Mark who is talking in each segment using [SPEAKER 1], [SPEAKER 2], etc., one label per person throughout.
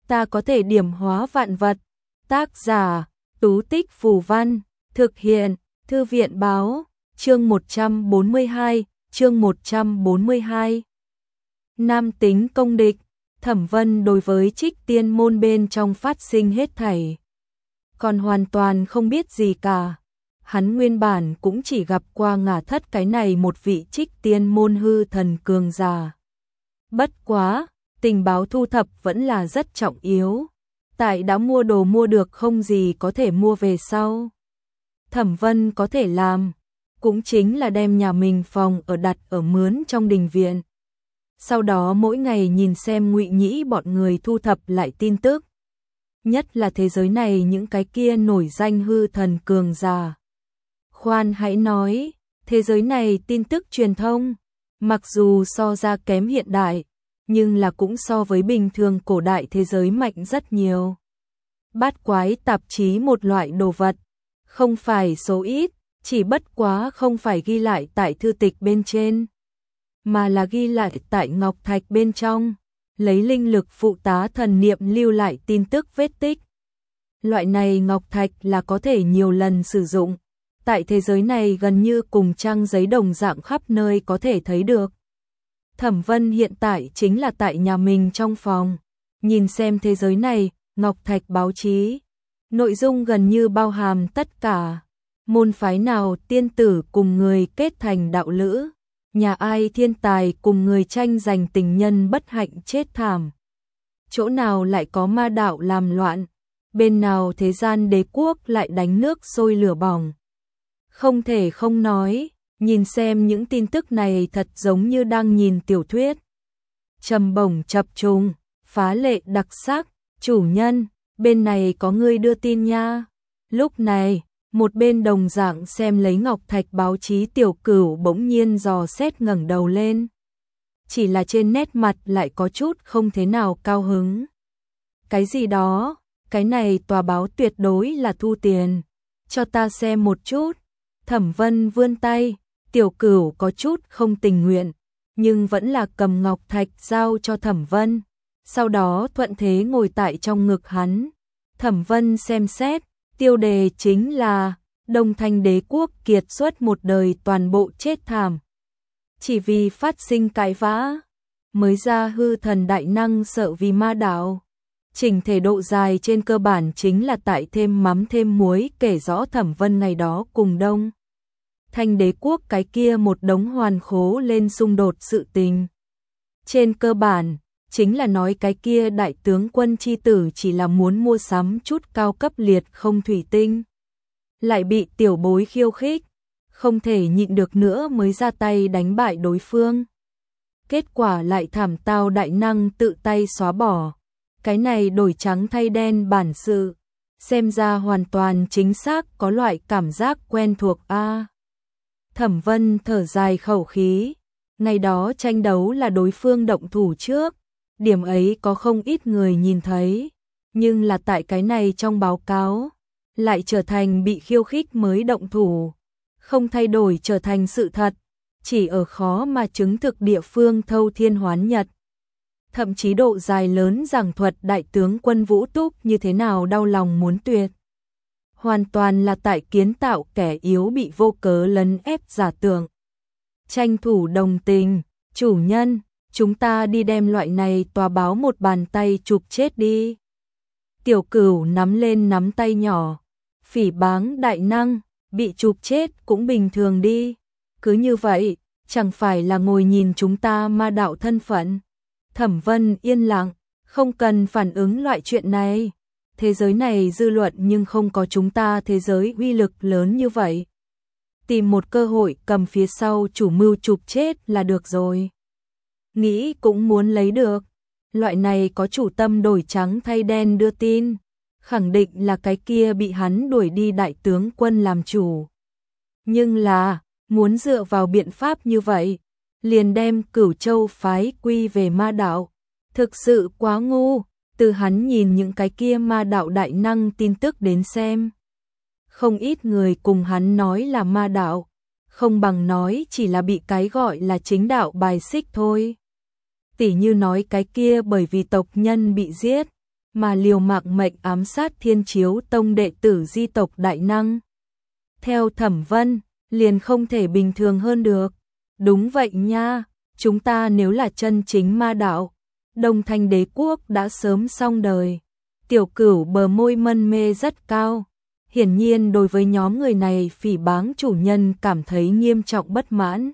[SPEAKER 1] ta có thể điểm hóa vạn vật. Tác giả, Tú Tích Phù Văn, thực hiện, Thư viện Báo, chương 142, chương 142. Nam tính công địch, Thẩm Vân đối với Trích Tiên môn bên trong phát sinh hết thảy, còn hoàn toàn không biết gì cả. Hắn nguyên bản cũng chỉ gặp qua ngả thất cái này một vị Trích Tiên môn hư thần cường giả. Bất quá, tình báo thu thập vẫn là rất trọng yếu. Tại đã mua đồ mua được không gì có thể mua về sau, Thẩm Vân có thể làm cũng chính là đem nhà mình phòng ở đặt ở mướn trong đình viện. Sau đó mỗi ngày nhìn xem Ngụy Nhĩ bọn người thu thập lại tin tức. Nhất là thế giới này những cái kia nổi danh hư thần cường giả. Khoan hãy nói, thế giới này tin tức truyền thông, mặc dù so ra kém hiện đại, nhưng là cũng so với bình thường cổ đại thế giới mạnh rất nhiều. Bát quái tạp chí một loại đồ vật, không phải số ít, chỉ bất quá không phải ghi lại tại thư tịch bên trên, mà là ghi lại tại ngọc thạch bên trong, lấy linh lực phụ tá thần niệm lưu lại tin tức vết tích. Loại này ngọc thạch là có thể nhiều lần sử dụng, tại thế giới này gần như cùng trang giấy đồng dạng khắp nơi có thể thấy được. Thẩm Vân hiện tại chính là tại nhà mình trong phòng, nhìn xem thế giới này, ngọc thạch báo chí. Nội dung gần như bao hàm tất cả. Môn phái nào tiên tử cùng người kết thành đạo lữ, nhà ai thiên tài cùng người tranh giành tình nhân bất hạnh chết thảm. Chỗ nào lại có ma đạo làm loạn, bên nào thế gian đế quốc lại đánh nước sôi lửa bỏng. Không thể không nói, nhìn xem những tin tức này thật giống như đang nhìn tiểu thuyết. Trầm bổng chập trùng, phá lệ đặc sắc, chủ nhân, bên này có người đưa tin nha. Lúc này, một bên đồng dạng xem lấy ngọc thạch báo chí Tiểu Cửu bỗng nhiên dò xét ngẩng đầu lên. Chỉ là trên nét mặt lại có chút không thế nào cao hứng. Cái gì đó, cái này tòa báo tuyệt đối là thu tiền. Cho ta xem một chút. Thẩm Vân vươn tay, Tiểu Cửu có chút không tình nguyện, nhưng vẫn là cầm ngọc thạch giao cho Thẩm Vân. Sau đó thuận thế ngồi tại trong ngực hắn. Thẩm Vân xem xét, tiêu đề chính là Đông Thanh đế quốc kiệt xuất một đời toàn bộ chết thảm. Chỉ vì phát sinh cãi vã, mới ra hư thần đại năng sợ vì ma đạo. Chỉnh thể độ dài trên cơ bản chính là tại thêm mắm thêm muối kể rõ Thẩm Vân ngày đó cùng Đông Thanh đế quốc cái kia một đống hoàn khố lên xung đột sự tình. Trên cơ bản, chính là nói cái kia đại tướng quân chi tử chỉ là muốn mua sắm chút cao cấp liệt không thủy tinh. Lại bị tiểu bối khiêu khích, không thể nhịn được nữa mới ra tay đánh bại đối phương. Kết quả lại thảm tao đại năng tự tay xóa bỏ. Cái này đổi trắng thay đen bản sự, xem ra hoàn toàn chính xác có loại cảm giác quen thuộc a. Thẩm Vân thở dài khẩu khí, ngày đó tranh đấu là đối phương động thủ trước, điểm ấy có không ít người nhìn thấy, nhưng là tại cái này trong báo cáo, lại trở thành bị khiêu khích mới động thủ, không thay đổi trở thành sự thật, chỉ ở khó mà chứng thực địa phương thâu thiên hoán nhật. Thậm chí độ dài lớn giảng thuật đại tướng quân Vũ Túc như thế nào đau lòng muốn tuyệt. Hoàn toàn là tại kiến tạo kẻ yếu bị vô cớ lấn ép giả tưởng. Tranh thủ đồng tình, chủ nhân, chúng ta đi đem loại này tòa báo một bàn tay chụp chết đi. Tiểu Cửu nắm lên nắm tay nhỏ, phỉ báng đại năng, bị chụp chết cũng bình thường đi. Cứ như vậy, chẳng phải là ngồi nhìn chúng ta ma đạo thân phận. Thẩm Vân yên lặng, không cần phản ứng loại chuyện này. Thế giới này dư luận nhưng không có chúng ta thế giới uy lực lớn như vậy. Tìm một cơ hội cầm phía sau chủ mưu chụp chết là được rồi. Nghĩ cũng muốn lấy được. Loại này có chủ tâm đổi trắng thay đen đưa tin. Khẳng định là cái kia bị hắn đuổi đi đại tướng quân làm chủ. Nhưng là, muốn dựa vào biện pháp như vậy, liền đem Cửu Châu phái quy về ma đạo. Thực sự quá ngu, từ hắn nhìn những cái kia ma đạo đại năng tin tức đến xem. Không ít người cùng hắn nói là ma đạo, không bằng nói chỉ là bị cái gọi là chính đạo bài xích thôi. Tỉ như nói cái kia bởi vì tộc nhân bị giết, mà liều mạng mệnh ám sát Thiên Chiếu Tông đệ tử di tộc đại năng. Theo Thẩm Vân, liền không thể bình thường hơn được. Đúng vậy nha, chúng ta nếu là chân chính ma đạo, Đông Thanh đế quốc đã sớm xong đời. Tiểu Cửu bờ môi mân mê rất cao. Hiển nhiên đối với nhóm người này phỉ báng chủ nhân cảm thấy nghiêm trọng bất mãn.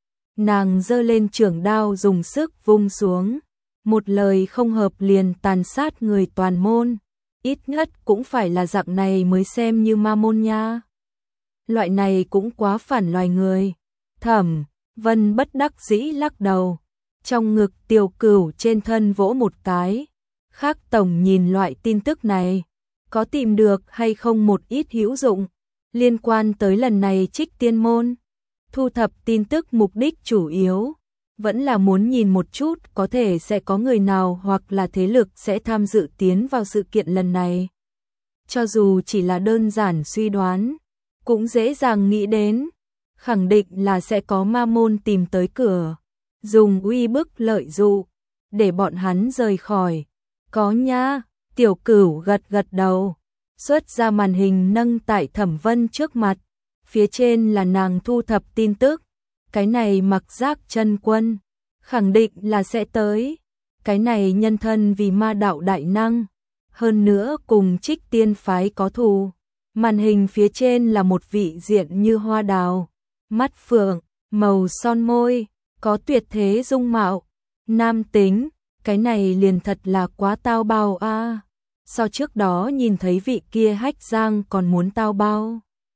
[SPEAKER 1] Nàng giơ lên trường đao dùng sức vung xuống. Một lời không hợp liền tàn sát người toàn môn. Ít nhất cũng phải là dạng này mới xem như ma môn nha. Loại này cũng quá phản loài người. Thẩm Vân bất đắc dĩ lắc đầu. Trong ngực Tiểu Cửu trên thân vỗ một cái. Khác tổng nhìn loại tin tức này, có tìm được hay không một ít hữu dụng liên quan tới lần này Trích Tiên môn. Thu thập tin tức mục đích chủ yếu vẫn là muốn nhìn một chút có thể sẽ có người nào hoặc là thế lực sẽ tham dự tiến vào sự kiện lần này. Cho dù chỉ là đơn giản suy đoán, cũng dễ dàng nghĩ đến, khẳng định là sẽ có ma môn tìm tới cửa, dùng uy bức lợi dụ để bọn hắn rời khỏi. Có nha, Tiểu Cửu gật gật đầu, xuất ra màn hình nâng tại Thẩm Vân trước mặt, phía trên là nàng thu thập tin tức. Cái này Mặc Giác chân quân, khẳng định là sẽ tới. Cái này nhân thân vì ma đạo đại năng, hơn nữa cùng Trích Tiên phái có thù. Màn hình phía trên là một vị diện như hoa đào, mắt phượng, màu son môi, có tuyệt thế dung mạo, nam tính. Cái này liền thật là quá tao bao a. So trước đó nhìn thấy vị kia Hách Giang còn muốn tao bao.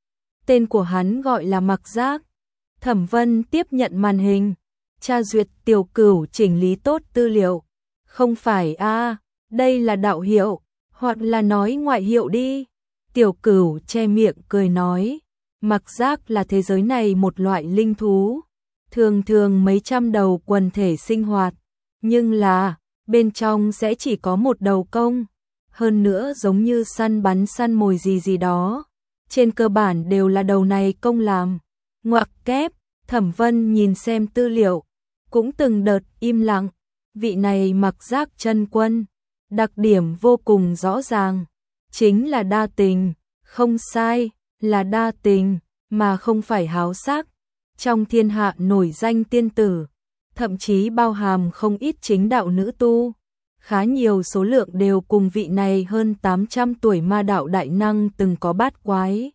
[SPEAKER 1] Tên của hắn gọi là Mặc Giác. Thẩm Vân tiếp nhận màn hình, tra duyệt Tiểu Cửu chỉnh lý tốt tư liệu. Không phải a, đây là đạo hiệu, hoặc là nói ngoại hiệu đi. Tiểu Cửu che miệng cười nói, Mặc Giác là thế giới này một loại linh thú, thường thường mấy trăm đầu quần thể sinh hoạt. Nhưng là, bên trong sẽ chỉ có một đầu công, hơn nữa giống như săn bắn săn mồi gì gì đó. Trên cơ bản đều là đầu này công làm. Ngoặc kép, Thẩm Vân nhìn xem tư liệu, cũng từng đợt im lặng. Vị này Mặc Giác chân quân, đặc điểm vô cùng rõ ràng, chính là đa tình, không sai, là đa tình, mà không phải háo sắc. Trong thiên hạ nổi danh tiên tử, thậm chí bao hàm không ít chính đạo nữ tu, khá nhiều số lượng đều cùng vị này hơn 800 tuổi ma đạo đại năng từng có bát quái.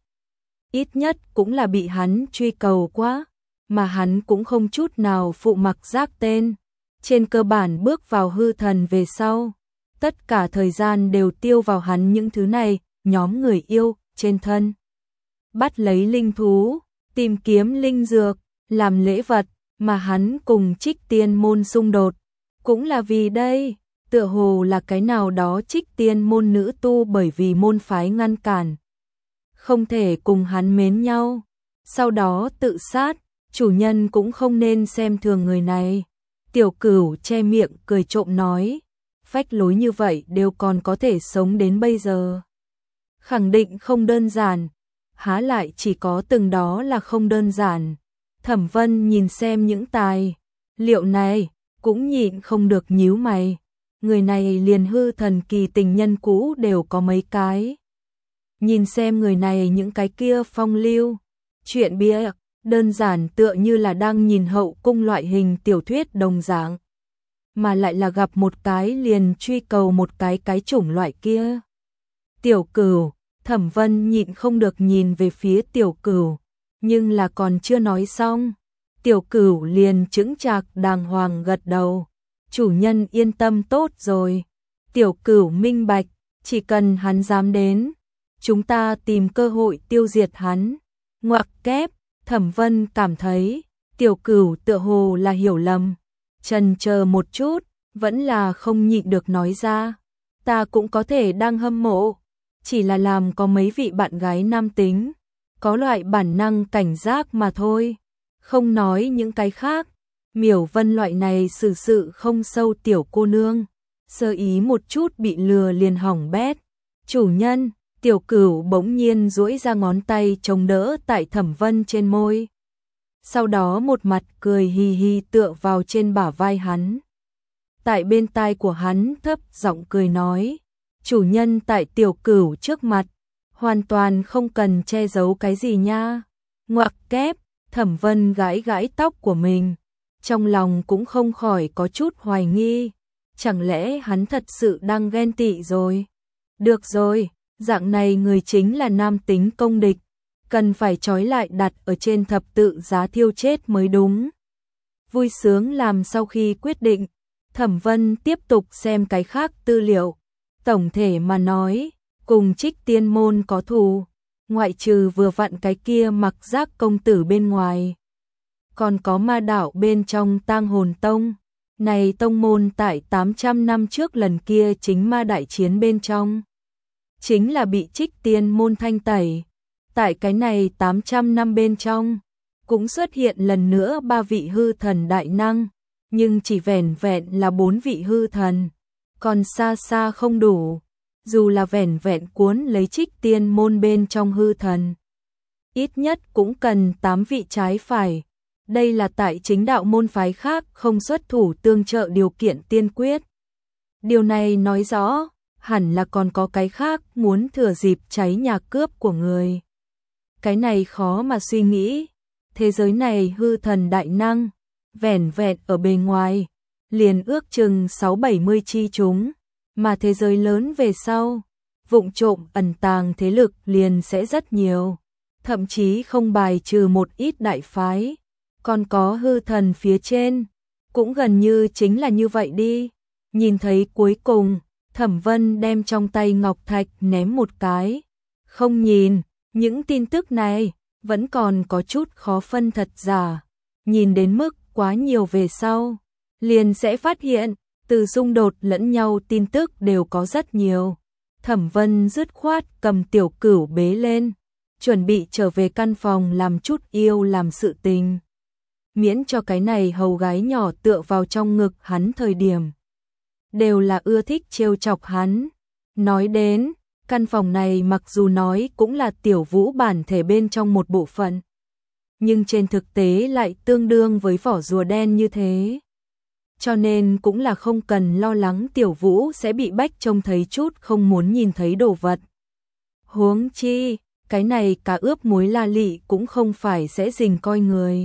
[SPEAKER 1] Ít nhất cũng là bị hắn truy cầu quá, mà hắn cũng không chút nào phụ Mặc Giác tên. Trên cơ bản bước vào hư thần về sau, tất cả thời gian đều tiêu vào hắn những thứ này, nhóm người yêu, trên thân. Bắt lấy linh thú, tìm kiếm linh dược, làm lễ vật, mà hắn cùng Trích Tiên môn xung đột. Cũng là vì đây, tựa hồ là cái nào đó Trích Tiên môn nữ tu bởi vì môn phái ngăn cản, không thể cùng hắn mến nhau, sau đó tự sát, chủ nhân cũng không nên xem thường người này. Tiểu Cửu che miệng cười trộm nói, phách lối như vậy đều còn có thể sống đến bây giờ. Khẳng định không đơn giản, há lại chỉ có từng đó là không đơn giản. Thẩm Vân nhìn xem những tài liệu này, cũng nhịn không được nhíu mày. Người này liền hư thần kỳ tình nhân cũ đều có mấy cái. Nhìn xem người này những cái kia phong lưu, chuyện bịa, đơn giản tựa như là đang nhìn hậu cung loại hình tiểu thuyết đồng dạng. Mà lại là gặp một cái liền truy cầu một cái chủng loại kia. Tiểu Cửu, Thẩm Vân nhịn không được nhìn về phía Tiểu Cửu, nhưng là còn chưa nói xong. Tiểu Cửu liền chững chạc đàng hoàng gật đầu. Chủ nhân yên tâm tốt rồi. Tiểu Cửu minh bạch, chỉ cần hắn dám đến, chúng ta tìm cơ hội tiêu diệt hắn. Ngoặc kép, Thẩm Vân cảm thấy, Tiểu Cửu tựa hồ là hiểu lầm. Chần chờ một chút, vẫn là không nhịn được nói ra. Ta cũng có thể đang hâm mộ, chỉ là làm có mấy vị bạn gái nam tính, có loại bản năng cảnh giác mà thôi. Không nói những cái khác, Miểu Vân loại này xử sự không sâu tiểu cô nương, sơ ý một chút bị lừa liền hỏng bét. Chủ nhân, Tiểu Cửu bỗng nhiên duỗi ra ngón tay chống đỡ tại Thẩm Vân trên môi. Sau đó một mặt cười hì hì tựa vào trên bả vai hắn. Tại bên tai của hắn thấp giọng cười nói, chủ nhân tại Tiểu Cửu trước mặt, hoàn toàn không cần che giấu cái gì nha. Ngoặc kép, Thẩm Vân gãi gãi tóc của mình, trong lòng cũng không khỏi có chút hoài nghi, chẳng lẽ hắn thật sự đang ghen tị rồi? Được rồi, dạng này người chính là nam tính công địch, cần phải trói lại đặt ở trên thập tự giá thiêu chết mới đúng. Vui sướng làm sau khi quyết định, Thẩm Vân tiếp tục xem cái khác tư liệu. Tổng thể mà nói, cùng Trích Tiên môn có thù, ngoại trừ vừa vặn cái kia Mặc Giác công tử bên ngoài, còn có Ma đạo bên trong Tang Hồn Tông. Này tông môn tại 800 năm trước lần kia chính ma đại chiến bên trong, chính là bị Trích Tiên môn thanh tẩy. Tại cái này 800 năm bên trong, cũng xuất hiện lần nữa 3 vị hư thần đại năng, nhưng chỉ vẻn vẹn là 4 vị hư thần, còn xa xa không đủ. Dù là vẻn vẹn cuốn lấy Trích Tiên môn bên trong hư thần, ít nhất cũng cần 8 vị trái phải. Đây là tại chính đạo môn phái khác không xuất thủ tương trợ điều kiện tiên quyết. Điều này nói rõ, hẳn là còn có cái khác muốn thừa dịp cháy nhà cướp của người. Cái này khó mà suy nghĩ. Thế giới này hư thần đại năng, vẻn vẹn ở bề ngoài, liền ước chừng 6-70 chi chúng, mà thế giới lớn về sau, vụng trộm ẩn tàng thế lực liền sẽ rất nhiều, thậm chí không bài trừ một ít đại phái, còn có hư thần phía trên, cũng gần như chính là như vậy đi. Nhìn thấy cuối cùng, Thẩm Vân đem trong tay ngọc thạch ném một cái, không nhìn, những tin tức này vẫn còn có chút khó phân thật giả, nhìn đến mức quá nhiều về sau, liền sẽ phát hiện, từ xung đột lẫn nhau tin tức đều có rất nhiều. Thẩm Vân dứt khoát cầm Tiểu Cửu bế lên, chuẩn bị trở về căn phòng làm chút yêu làm sự tình. Miễn cho cái này hầu gái nhỏ tựa vào trong ngực hắn thời điểm, đều là ưa thích trêu chọc hắn. Nói đến, căn phòng này mặc dù nói cũng là Tiểu Vũ bản thể bên trong một bộ phận, nhưng trên thực tế lại tương đương với vỏ rùa đen như thế. Cho nên cũng là không cần lo lắng Tiểu Vũ sẽ bị bách trông thấy chút không muốn nhìn thấy đồ vật. Huống chi, cái này cả ướp muối la lị cũng không phải sẽ rình coi người.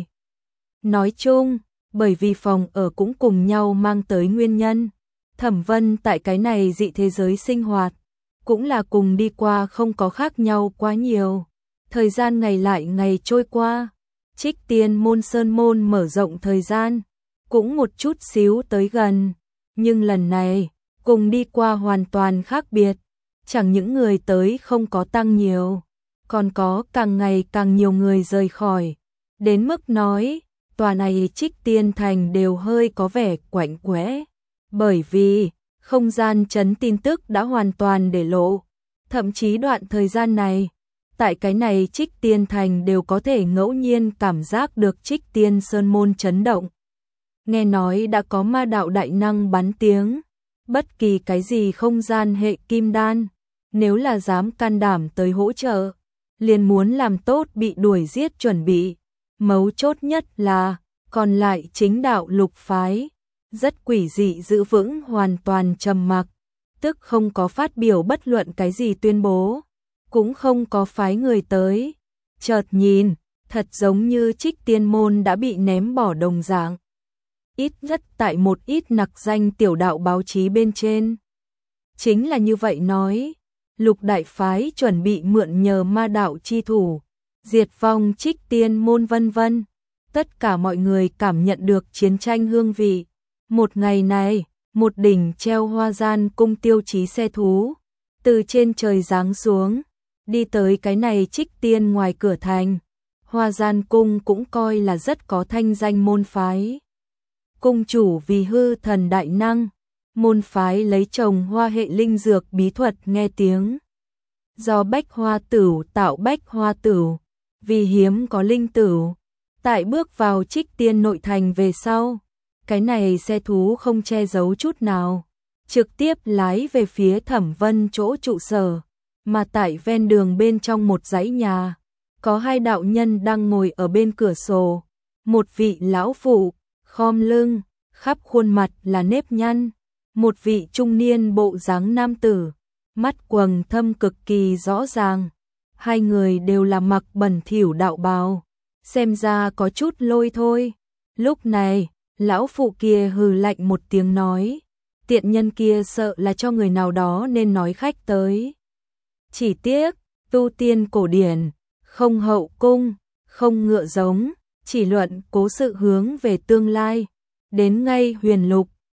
[SPEAKER 1] Nói chung, bởi vì phòng ở cũng cùng nhau mang tới nguyên nhân, Thẩm Vân tại cái này dị thế giới sinh hoạt, cũng là cùng đi qua không có khác nhau quá nhiều. Thời gian ngày lại ngày trôi qua, Trích Tiên môn sơn môn mở rộng thời gian, cũng một chút xíu tới gần, nhưng lần này, cùng đi qua hoàn toàn khác biệt, chẳng những người tới không có tăng nhiều, còn có càng ngày càng nhiều người rời khỏi, đến mức nói, tòa này Trích Tiên thành đều hơi có vẻ quạnh quẽ, bởi vì không gian chấn tin tức đã hoàn toàn để lộ, thậm chí đoạn thời gian này, tại cái này Trích Tiên thành đều có thể ngẫu nhiên cảm giác được Trích Tiên sơn môn chấn động. Nghe nói đã có ma đạo đại năng bắn tiếng, bất kỳ cái gì không gian hệ kim đan, nếu là dám can đảm tới hỗ trợ, liền muốn làm tốt bị đuổi giết chuẩn bị. Mấu chốt nhất là, còn lại chính đạo lục phái, rất quỷ dị giữ vững hoàn toàn trầm mặc, tức không có phát biểu bất luận cái gì tuyên bố, cũng không có phái người tới. Chợt nhìn, thật giống như Trích Tiên môn đã bị ném bỏ đồng dạng. Ít nhất tại một ít nặc danh tiểu đạo báo chí bên trên. Chính là như vậy nói, lục đại phái chuẩn bị mượn nhờ ma đạo chi thủ, diệt vong Trích Tiên môn vân vân. Tất cả mọi người cảm nhận được chiến tranh hương vị. Một ngày này, một đỉnh treo Hoa Gian cung tiêu chí xe thú, từ trên trời giáng xuống, đi tới cái này Trích Tiên ngoài cửa thành. Hoa Gian cung cũng coi là rất có thanh danh môn phái. Cung chủ vì hư thần đại năng, môn phái lấy trồng hoa hệ linh dược bí thuật nghe tiếng. Do bách hoa tửu tạo bách hoa tửu, vì hiếm có linh tửu. Tại bước vào Trích Tiên nội thành về sau, cái này xe thú không che giấu chút nào, trực tiếp lái về phía Thẩm Vân chỗ trụ sở, mà tại ven đường bên trong một dãy nhà, có hai đạo nhân đang ngồi ở bên cửa sổ, một vị lão phụ, khom lưng, khắp khuôn mặt là nếp nhăn, một vị trung niên bộ dáng nam tử, mắt quầng thâm cực kỳ rõ ràng. Hai người đều là mặc bẩn thỉu đạo bào, xem ra có chút lôi thôi. Lúc này, lão phụ kia hừ lạnh một tiếng nói, tiện nhân kia sợ là cho người nào đó nên nói khách tới. Chỉ tiếc, tu tiên cổ điển, không hậu cung, không ngựa giống, chỉ luận cố sự hướng về tương lai. Đến ngay huyền lục,